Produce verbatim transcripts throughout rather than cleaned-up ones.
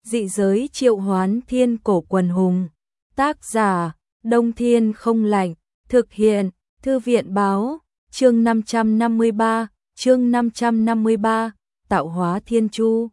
dị giới triệu hoán thiên cổ quần hùng. Tác giả, Đông Thiên Không Lạnh, thực hiện, Thư viện Báo, chương năm trăm năm mươi ba, chương năm trăm năm mươi ba, tạo hóa thiên chu.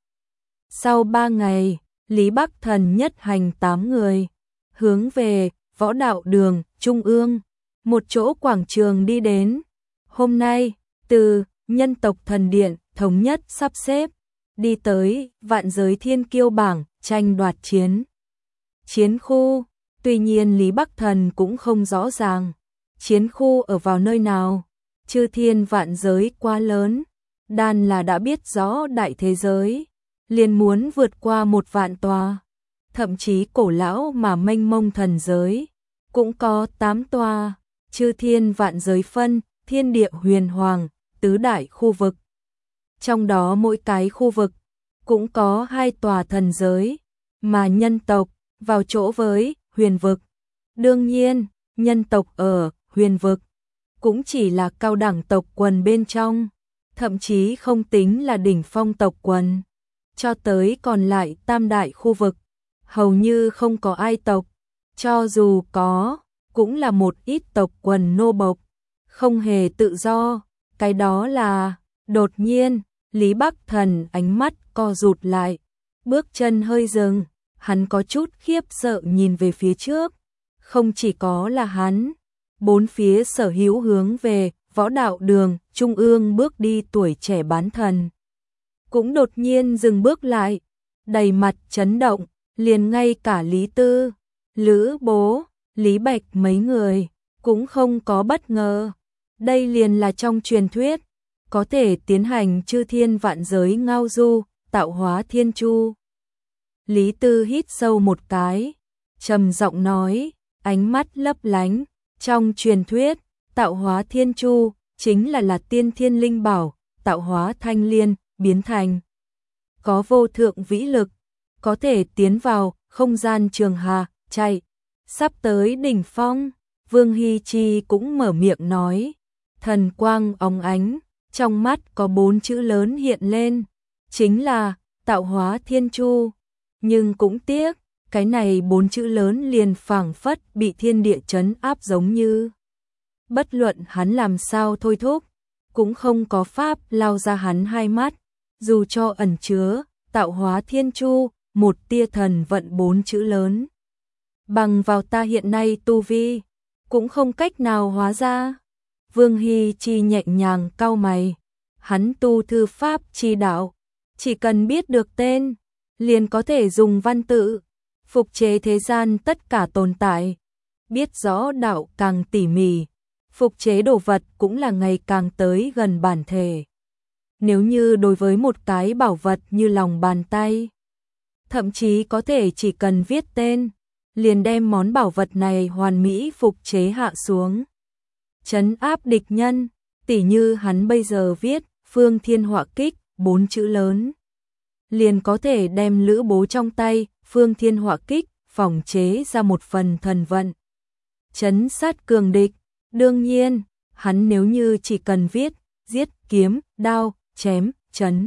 Sau ba ngày, Lý Bắc Thần nhất hành tám người, hướng về Võ Đạo Đường, Trung ương, một chỗ quảng trường đi đến. Hôm nay, từ Nhân tộc Thần Điện, thống nhất sắp xếp, đi tới Vạn Giới Thiên Kiêu bảng, tranh đoạt chiến. Chiến khu, tuy nhiên Lý Bắc Thần cũng không rõ ràng, chiến khu ở vào nơi nào, chư thiên vạn giới quá lớn, đan là đã biết rõ đại thế giới, liền muốn vượt qua một vạn tòa, thậm chí cổ lão mà mênh mông thần giới, cũng có tám tòa, chư thiên vạn giới phân, thiên địa huyền hoàng, tứ đại khu vực. Trong đó mỗi cái khu vực cũng có hai tòa thần giới, mà nhân tộc vào chỗ với huyền vực. Đương nhiên, nhân tộc ở huyền vực cũng chỉ là cao đẳng tộc quần bên trong, thậm chí không tính là đỉnh phong tộc quần. Cho tới còn lại tam đại khu vực, hầu như không có ai tộc, cho dù có, cũng là một ít tộc quần nô bộc, không hề tự do. Cái đó là, đột nhiên, Lý Bắc Thần ánh mắt co rụt lại, bước chân hơi dừng, hắn có chút khiếp sợ nhìn về phía trước. Không chỉ có là hắn, bốn phía sở hữu hướng về Võ Đạo Đường, Trung ương bước đi tuổi trẻ bán thần, cũng đột nhiên dừng bước lại, đầy mặt chấn động, liền ngay cả Lý Tư, Lữ Bố, Lý Bạch mấy người, cũng không có bất ngờ. Đây liền là trong truyền thuyết, có thể tiến hành chư thiên vạn giới ngao du, tạo hóa thiên chu. Lý Tư hít sâu một cái, trầm giọng nói, ánh mắt lấp lánh, trong truyền thuyết, tạo hóa thiên chu, chính là là tiên thiên linh bảo, tạo hóa thanh liên, biến thành. Có vô thượng vĩ lực, có thể tiến vào không gian trường hà, chạy, sắp tới đỉnh phong. Vương Hy Chi cũng mở miệng nói, thần quang óng ánh, trong mắt có bốn chữ lớn hiện lên, chính là tạo hóa thiên chu. Nhưng cũng tiếc, cái này bốn chữ lớn liền phảng phất bị thiên địa trấn áp giống như. Bất luận hắn làm sao thôi thúc, cũng không có pháp lao ra hắn hai mắt, dù cho ẩn chứa, tạo hóa thiên chu, một tia thần vận bốn chữ lớn. Bằng vào ta hiện nay tu vi, cũng không cách nào hóa ra. Vương Hy Chi nhẹ nhàng cau mày, hắn tu thư pháp chi đạo, chỉ cần biết được tên, liền có thể dùng văn tự, phục chế thế gian tất cả tồn tại. Biết rõ đạo càng tỉ mỉ, phục chế đồ vật cũng là ngày càng tới gần bản thể. Nếu như đối với một cái bảo vật như lòng bàn tay, thậm chí có thể chỉ cần viết tên, liền đem món bảo vật này hoàn mỹ phục chế hạ xuống, trấn áp địch nhân. Tỉ như hắn bây giờ viết Phương Thiên Họa Kích bốn chữ lớn, liền có thể đem Lữ Bố trong tay Phương Thiên Họa Kích phỏng chế ra một phần thần vận, trấn sát cường địch. Đương nhiên, hắn nếu như chỉ cần viết giết, kiếm, đao, chém, chấn,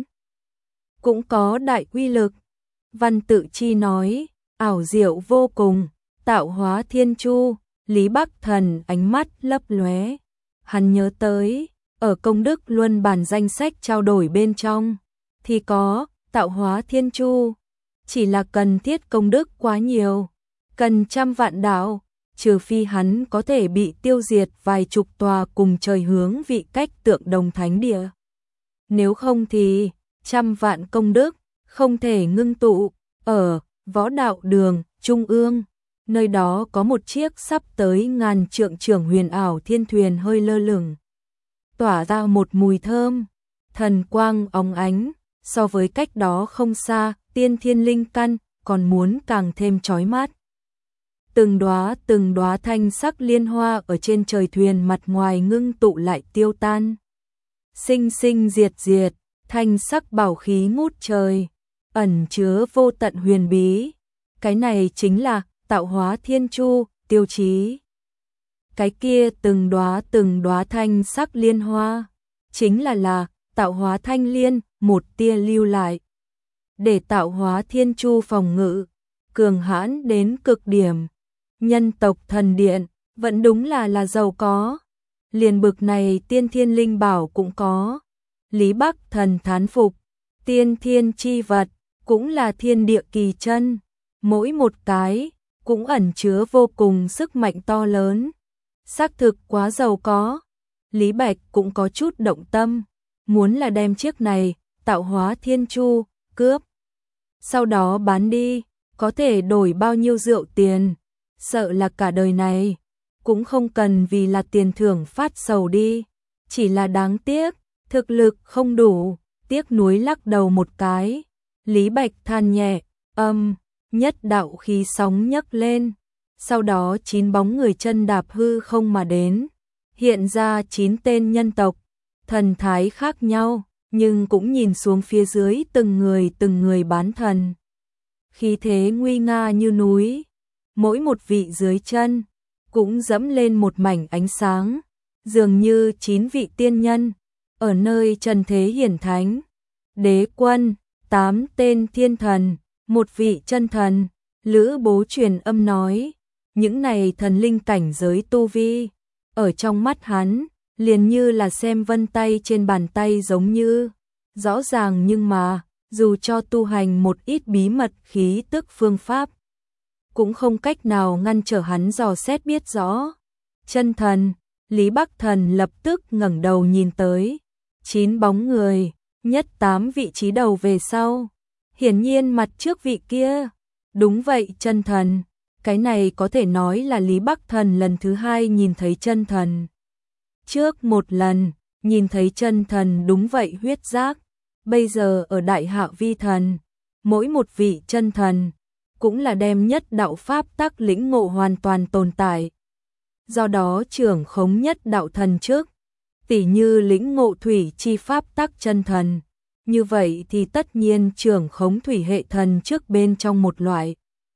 cũng có đại uy lực. Văn Tự Chi nói, ảo diệu vô cùng, tạo hóa thiên chu. Lý Bắc Thần ánh mắt lấp lóe, hắn nhớ tới, ở công đức luân bản danh sách trao đổi bên trong, thì có tạo hóa thiên chu, chỉ là cần thiết công đức quá nhiều, cần trăm vạn đạo, trừ phi hắn có thể bị tiêu diệt vài chục tòa cùng trời hướng vị cách tượng đồng thánh địa. Nếu không thì, trăm vạn công đức, không thể ngưng tụ, ở Võ Đạo Đường, Trung ương. Nơi đó có một chiếc sắp tới ngàn trượng trưởng huyền ảo thiên thuyền hơi lơ lửng, tỏa ra một mùi thơm, thần quang óng ánh, so với cách đó không xa, tiên thiên linh căn, còn muốn càng thêm chói mắt. Từng đóa từng đóa thanh sắc liên hoa ở trên trời thuyền mặt ngoài ngưng tụ lại tiêu tan. Sinh sinh diệt diệt, thanh sắc bảo khí ngút trời, ẩn chứa vô tận huyền bí. Cái này chính là tạo hóa thiên chu, tiêu chí. Cái kia từng đóa từng đóa thanh sắc liên hoa, chính là là tạo hóa thanh liên, một tia lưu lại. để tạo hóa thiên chu phòng ngự, cường hãn đến cực điểm. Nhân tộc thần điện, vẫn đúng là là giàu có. Liền bực này tiên thiên linh bảo cũng có. Lý Bắc Thần thán phục, tiên thiên chi vật, cũng là thiên địa kỳ chân. Mỗi một cái, cũng ẩn chứa vô cùng sức mạnh to lớn. Xác thực quá giàu có. Lý Bạch cũng có chút động tâm, muốn là đem chiếc này, tạo hóa thiên chu, cướp. Sau đó bán đi, có thể đổi bao nhiêu rượu tiền, sợ là cả đời này, cũng không cần vì là tiền thưởng phát sầu đi. Chỉ là đáng tiếc, thực lực không đủ, tiếc nuối lắc đầu một cái. Lý Bạch than nhẹ, âm, nhất đạo khí sóng nhấc lên. Sau đó chín bóng người chân đạp hư không mà đến. Hiện ra chín tên nhân tộc, thần thái khác nhau, nhưng cũng nhìn xuống phía dưới từng người từng người bán thần. Khí thế nguy nga như núi, mỗi một vị dưới chân, cũng dẫm lên một mảnh ánh sáng, dường như chín vị tiên nhân, ở nơi trần thế hiển thánh. Đế quân, tám tên thiên thần, một vị chân thần, Lữ Bố truyền âm nói, những này thần linh cảnh giới tu vi, ở trong mắt hắn, liền như là xem vân tay trên bàn tay giống như, rõ ràng nhưng mà, dù cho tu hành một ít bí mật khí tức phương pháp, cũng không cách nào ngăn trở hắn dò xét biết rõ. Chân thần, Lý Bắc Thần lập tức ngẩng đầu nhìn tới, chín bóng người, nhất tám vị trí đầu về sau. Hiển nhiên mặt trước vị kia, đúng vậy chân thần, cái này có thể nói là Lý Bắc Thần lần thứ hai nhìn thấy chân thần. Trước một lần, nhìn thấy chân thần đúng vậy huyết giác, bây giờ ở Đại Hạ Vi Thần, mỗi một vị chân thần, cũng là đem nhất đạo pháp tắc lĩnh ngộ hoàn toàn tồn tại. Do đó trưởng khống nhất đạo thần trước, tỉ như lĩnh ngộ thủy chi pháp tắc chân thần, như vậy thì tất nhiên trưởng khống thủy hệ thần trước bên trong một loại.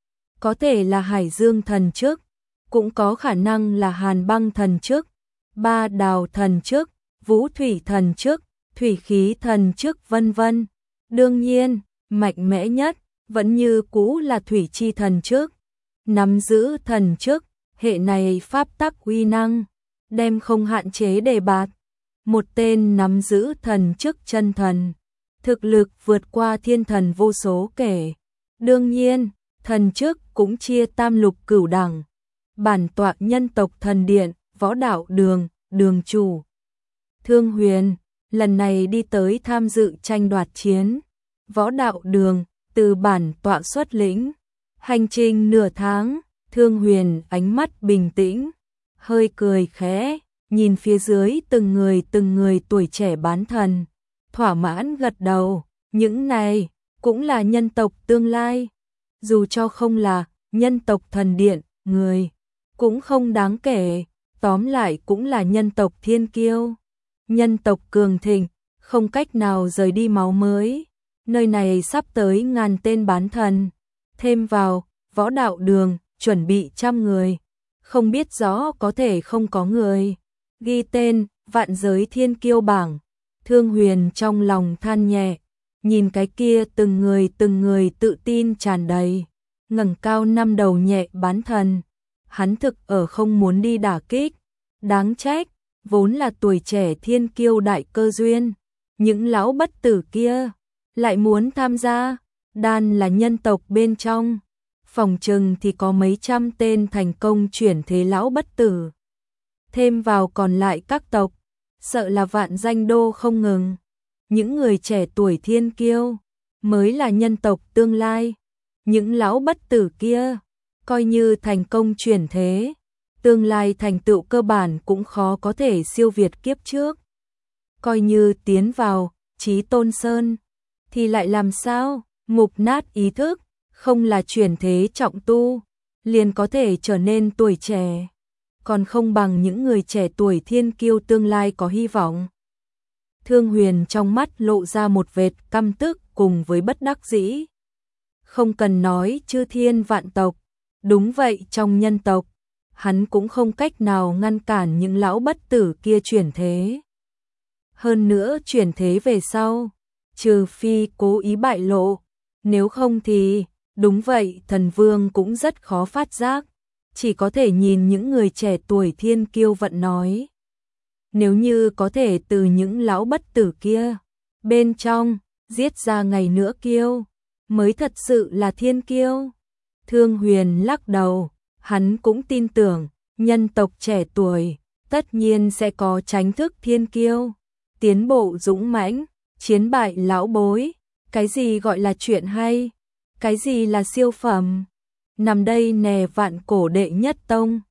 Có thể là hải dương thần trước, cũng có khả năng là hàn băng thần trước, ba đào thần trước, vũ thủy thần trước, thủy khí thần trước vân vân. Đương nhiên, mạnh mẽ nhất, vẫn như cũ là thủy chi thần trước. Nắm giữ thần trước, hệ này pháp tắc uy năng, đem không hạn chế đề bạt. Một tên nắm giữ thần trước chân thần, thực lực vượt qua thiên thần vô số kể. Đương nhiên, thần trước cũng chia tam lục cửu đẳng. Bản tọa nhân tộc thần điện, võ đạo đường, đường chủ. Thương Huyền, lần này đi tới tham dự tranh đoạt chiến. Võ đạo đường, từ bản tọa xuất lĩnh. Hành trình nửa tháng, Thương Huyền ánh mắt bình tĩnh, hơi cười khẽ, nhìn phía dưới từng người từng người tuổi trẻ bán thần. Thỏa mãn gật đầu, những này cũng là nhân tộc tương lai. Dù cho không là nhân tộc thần điện, người cũng không đáng kể, tóm lại cũng là nhân tộc thiên kiêu. Nhân tộc cường thịnh, không cách nào rời đi máu mới. Nơi này sắp tới ngàn tên bán thần, thêm vào võ đạo đường, chuẩn bị trăm người. Không biết rõ có thể không có người ghi tên vạn giới thiên kiêu bảng. Thương Huyền trong lòng than nhẹ, nhìn cái kia từng người từng người tự tin tràn đầy, ngẩng cao năm đầu nhẹ bán thần. Hắn thực ở không muốn đi đả kích, đáng trách, vốn là tuổi trẻ thiên kiêu đại cơ duyên, những lão bất tử kia lại muốn tham gia. Đan là nhân tộc bên trong, phòng trừng thì có mấy trăm tên thành công chuyển thế lão bất tử. Thêm vào còn lại các tộc, sợ là vạn danh đô không ngừng. Những người trẻ tuổi thiên kiêu mới là nhân tộc tương lai. Những lão bất tử kia, coi như thành công chuyển thế, tương lai thành tựu cơ bản cũng khó có thể siêu việt kiếp trước. Coi như tiến vào Chí Tôn Sơn, thì lại làm sao? Mục nát ý thức, không là chuyển thế trọng tu, liền có thể trở nên tuổi trẻ, còn không bằng những người trẻ tuổi thiên kiêu tương lai có hy vọng. Thương Huyền trong mắt lộ ra một vệt căm tức cùng với bất đắc dĩ. Không cần nói chư thiên vạn tộc, đúng vậy trong nhân tộc, hắn cũng không cách nào ngăn cản những lão bất tử kia chuyển thế. Hơn nữa chuyển thế về sau, trừ phi cố ý bại lộ, Nếu không thì, đúng vậy, thần vương cũng rất khó phát giác, chỉ có thể nhìn những người trẻ tuổi thiên kiêu vận nói. Nếu như có thể từ những lão bất tử kia, bên trong, giết ra ngày nữa kiêu, mới thật sự là thiên kiêu. Thương Huyền lắc đầu, hắn cũng tin tưởng, nhân tộc trẻ tuổi, tất nhiên sẽ có tránh thức thiên kiêu, tiến bộ dũng mãnh, chiến bại lão bối, cái gì gọi là chuyện hay, cái gì là siêu phẩm. Nằm đây nè vạn cổ đệ nhất tông,